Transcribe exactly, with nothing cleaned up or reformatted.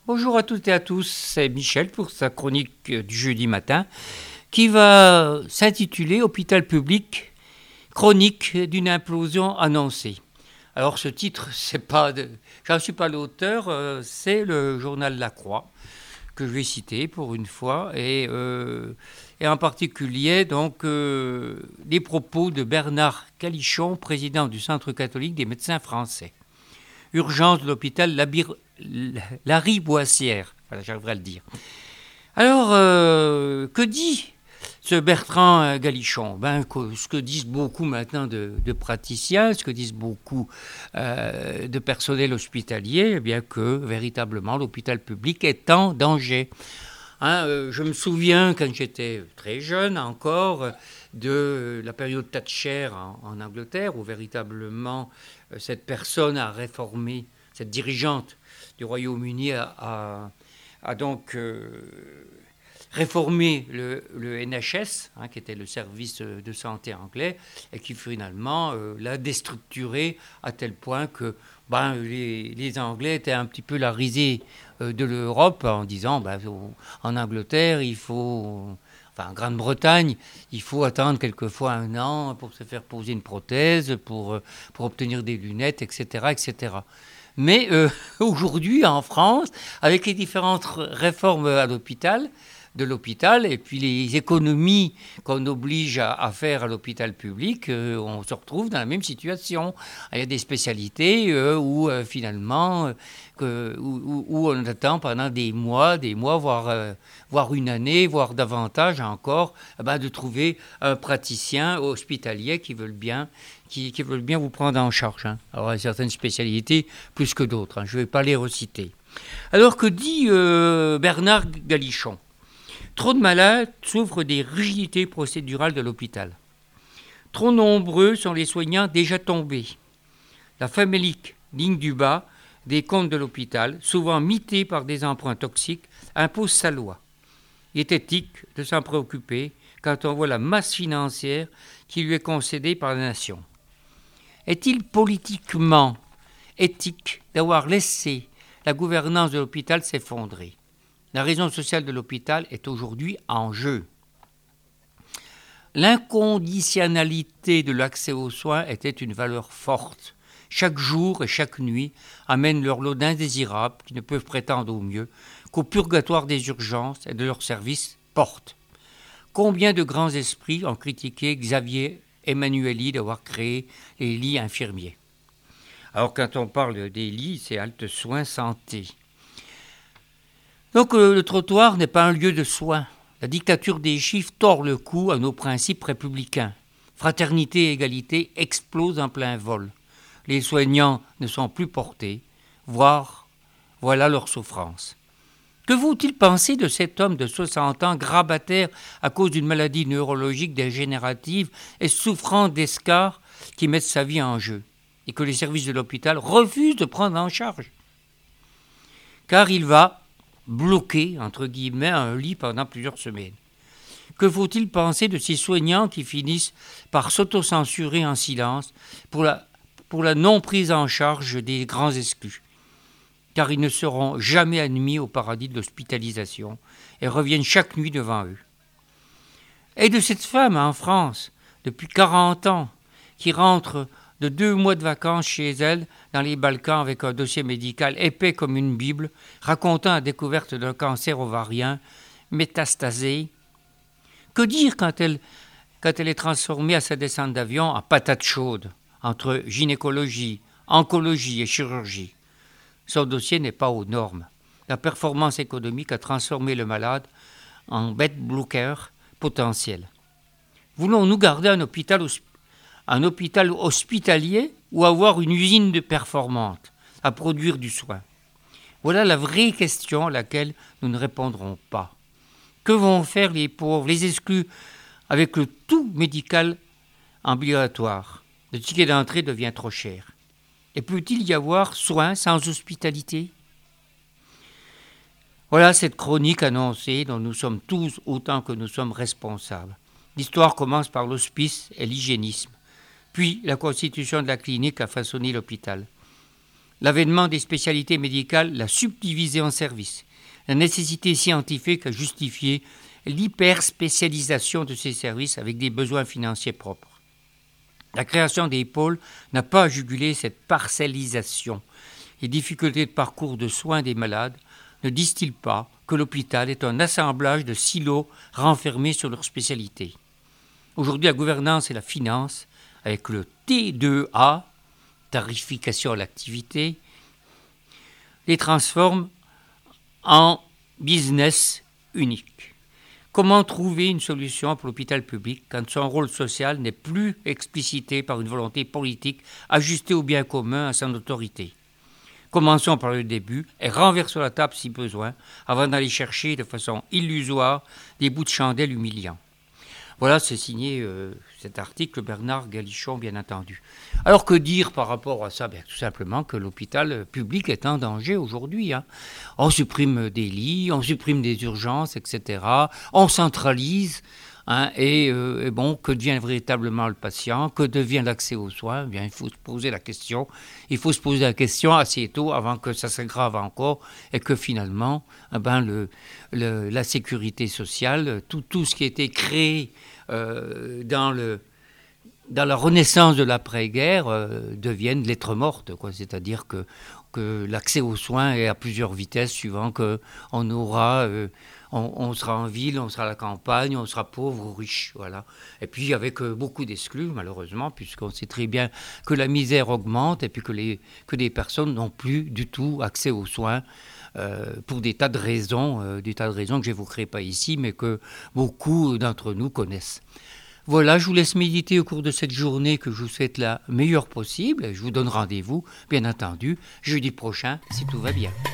Bonjour à toutes et à tous, c'est Michel pour sa chronique du jeudi matin qui va s'intituler Hôpital public, chronique d'une implosion annoncée. Alors ce titre, c'est pas de... je ne suis pas l'auteur, euh, c'est le journal La Croix que je vais citer pour une fois et, euh, et en particulier donc euh, les propos de Bernard Calichon, président du Centre catholique des médecins français. Urgence de l'hôpital Lariboisière, voilà, j'arriverai à le dire. Alors, euh, que dit ce Bertrand Galichon? Ben, que, ce que disent beaucoup maintenant de, de praticiens, ce que disent beaucoup euh, de personnel hospitalier, eh bien que véritablement l'hôpital public est en danger. Hein, euh, je me souviens quand j'étais très jeune encore de la période Thatcher en, en Angleterre où véritablement euh, cette personne a réformé, cette dirigeante du Royaume-Uni a, a, a donc euh, réformé le, le N H S, hein, qui était le service de santé anglais, et qui finalement euh, l'a déstructuré à tel point que ben, les, les Anglais étaient un petit peu la risée euh, de l'Europe en disant ben, en Angleterre, il faut... Enfin, en Grande-Bretagne, il faut attendre quelquefois un an pour se faire poser une prothèse, pour, pour obtenir des lunettes, et cetera, et cetera. Mais euh, aujourd'hui, en France, avec les différentes réformes à l'hôpital, de l'hôpital, et puis les économies qu'on oblige à, à faire à l'hôpital public, euh, on se retrouve dans la même situation. Il y a des spécialités euh, où euh, finalement, euh, que, où, où on attend pendant des mois, des mois, voire, euh, voire une année, voire davantage encore, eh ben, de trouver un praticien hospitalier qui veut bien, qui, qui veut bien vous prendre en charge. Hein. Alors, il y a certaines spécialités plus que d'autres. Hein. Je ne vais pas les reciter. Alors, que dit euh, Bernard Galichon? Trop de malades souffrent des rigidités procédurales de l'hôpital. Trop nombreux sont les soignants déjà tombés. La famélique ligne du bas des comptes de l'hôpital, souvent mitée par des emprunts toxiques, impose sa loi. Il est éthique de s'en préoccuper quand on voit la masse financière qui lui est concédée par la nation. Est-il politiquement éthique d'avoir laissé la gouvernance de l'hôpital s'effondrer? La raison sociale de l'hôpital est aujourd'hui en jeu. L'inconditionnalité de l'accès aux soins était une valeur forte. Chaque jour et chaque nuit amènent leur lot d'indésirables qui ne peuvent prétendre au mieux qu'au purgatoire des urgences et de leurs services portent. Combien de grands esprits ont critiqué Xavier Emmanuelli d'avoir créé les lits infirmiers? Alors quand on parle des lits, c'est halte soins santé. Donc euh, le trottoir n'est pas un lieu de soins. La dictature des chiffres tord le cou à nos principes républicains. Fraternité et égalité explosent en plein vol. Les soignants ne sont plus portés, voire voilà leur souffrance. Que vaut-il penser de cet homme de soixante ans, grabataire à cause d'une maladie neurologique dégénérative et souffrant d'escarres qui mettent sa vie en jeu et que les services de l'hôpital refusent de prendre en charge? Car il va bloqué, entre guillemets, un lit pendant plusieurs semaines. Que faut-il penser de ces soignants qui finissent par s'autocensurer en silence pour la, pour la non-prise en charge des grands exclus? Car ils ne seront jamais admis au paradis de l'hospitalisation et reviennent chaque nuit devant eux. Et de cette femme en France, depuis quarante ans, qui rentre de deux mois de vacances chez elle dans les Balkans avec un dossier médical épais comme une Bible, racontant la découverte d'un cancer ovarien métastasé. Que dire quand elle, quand elle est transformée à sa descente d'avion en patate chaude entre gynécologie, oncologie et chirurgie? Son dossier n'est pas aux normes. La performance économique a transformé le malade en bête bloqueur potentiel. Voulons-nous garder un hôpital hospitalier un hôpital hospitalier ou avoir une usine de performante à produire du soin? Voilà la vraie question à laquelle nous ne répondrons pas. Que vont faire les pauvres, les exclus, avec le tout médical ambulatoire? Le ticket d'entrée devient trop cher. Et peut-il y avoir soin sans hospitalité? Voilà cette chronique annoncée dont nous sommes tous autant que nous sommes responsables. L'histoire commence par l'hospice et l'hygiénisme. Puis la constitution de la clinique a façonné l'hôpital. L'avènement des spécialités médicales l'a subdivisé en services. La nécessité scientifique a justifié l'hyperspécialisation de ces services avec des besoins financiers propres. La création des pôles n'a pas jugulé cette parcellisation. Les difficultés de parcours de soins des malades ne disent-ils pas que l'hôpital est un assemblage de silos renfermés sur leur spécialité. Aujourd'hui, la gouvernance et la finance, avec le T deux A, tarification à l'activité, les transforment en business unique. Comment trouver une solution pour l'hôpital public quand son rôle social n'est plus explicité par une volonté politique ajustée au bien commun à son autorité? Commençons par le début et renversons la table si besoin, avant d'aller chercher de façon illusoire des bouts de chandelle humiliants. Voilà, c'est signé euh, cet article Bernard Galichon, bien entendu. Alors que dire par rapport à ça? Bien, tout simplement que l'hôpital public est en danger aujourd'hui. Hein. On supprime des lits, on supprime des urgences, et cetera. On centralise. Hein, et, euh, et bon, que devient véritablement le patient? Que devient l'accès aux soins? Bien, il faut se poser la question. Il faut se poser la question assez tôt avant que ça s'aggrave encore et que finalement, eh ben, le, le, la sécurité sociale, tout, tout ce qui a été créé euh, dans, le, dans la renaissance de l'après-guerre euh, devienne lettre morte, quoi. C'est-à-dire que, que l'accès aux soins est à plusieurs vitesses suivant qu'on aura... Euh, On, on sera en ville, on sera à la campagne, on sera pauvre ou riche, voilà. Et puis avec euh, beaucoup d'exclus, malheureusement, puisqu'on sait très bien que la misère augmente et puis que, les, que des personnes n'ont plus du tout accès aux soins euh, pour des tas de raisons, euh, des tas de raisons que je n'évoquerai pas ici, mais que beaucoup d'entre nous connaissent. Voilà, je vous laisse méditer au cours de cette journée que je vous souhaite la meilleure possible. Je vous donne rendez-vous, bien entendu, jeudi prochain, si tout va bien.